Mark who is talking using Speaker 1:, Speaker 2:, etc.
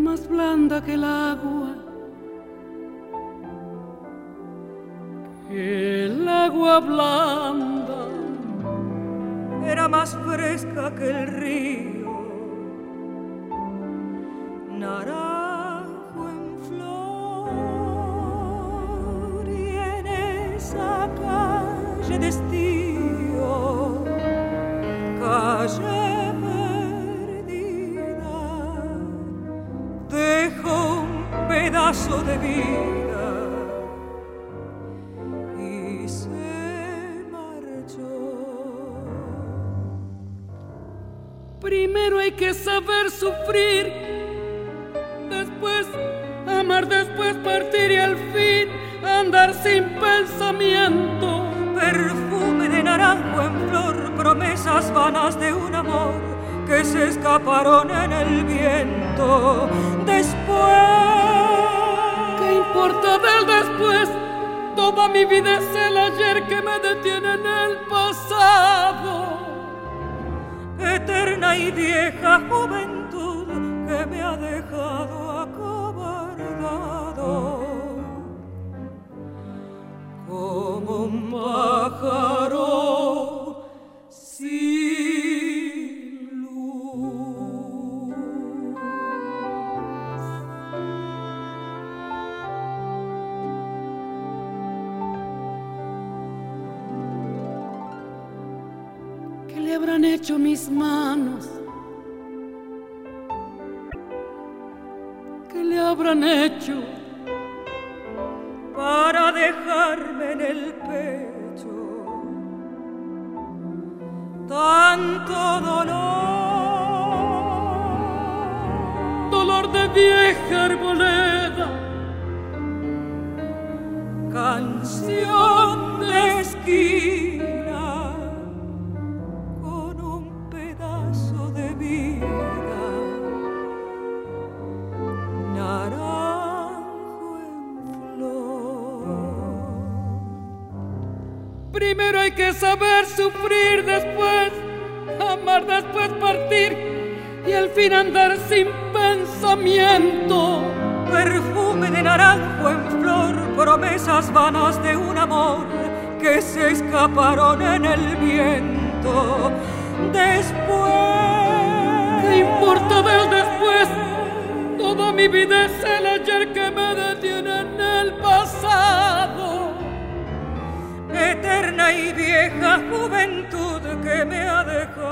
Speaker 1: más blanda que el agua, que el agua blanda,
Speaker 2: era más fresca que el río, naranjo en flor, y en esa calle de estío, calle perdida, dejó un pedazo de vida y se marchó.
Speaker 1: Primero hay que saber sufrir, después amar, después partir y al fin andar sin pensamiento.
Speaker 2: Perfume de naranjo en flor, promesas vanas de un amor que se escaparon en el viento. Después,
Speaker 1: ¿qué importa del después? Toda mi vida es el ayer que me detiene en el pasado.
Speaker 2: Eterna y vieja juventud que me ha dejado acobardado, como un pájaro sin luz.
Speaker 1: ¿Qué le habrán hecho mis manos? ¿Qué le habrán hecho
Speaker 2: para dejarme en el pecho tanto dolor?
Speaker 1: Dolor de vieja arboleda,
Speaker 2: canción de esquina, con un pedazo de vida, naranjo en flor.
Speaker 1: primero hay que saber sufrir, después amar, después partir y al fin andar sin pensamiento.
Speaker 2: Perfume de naranjo en flor, promesas vanas de un amor que se escaparon en el viento. Después,
Speaker 1: ¿qué importa del después? Toda mi vida es el ayer que me detiene en el pasado.
Speaker 2: eterna y vieja juventud que me ha dejado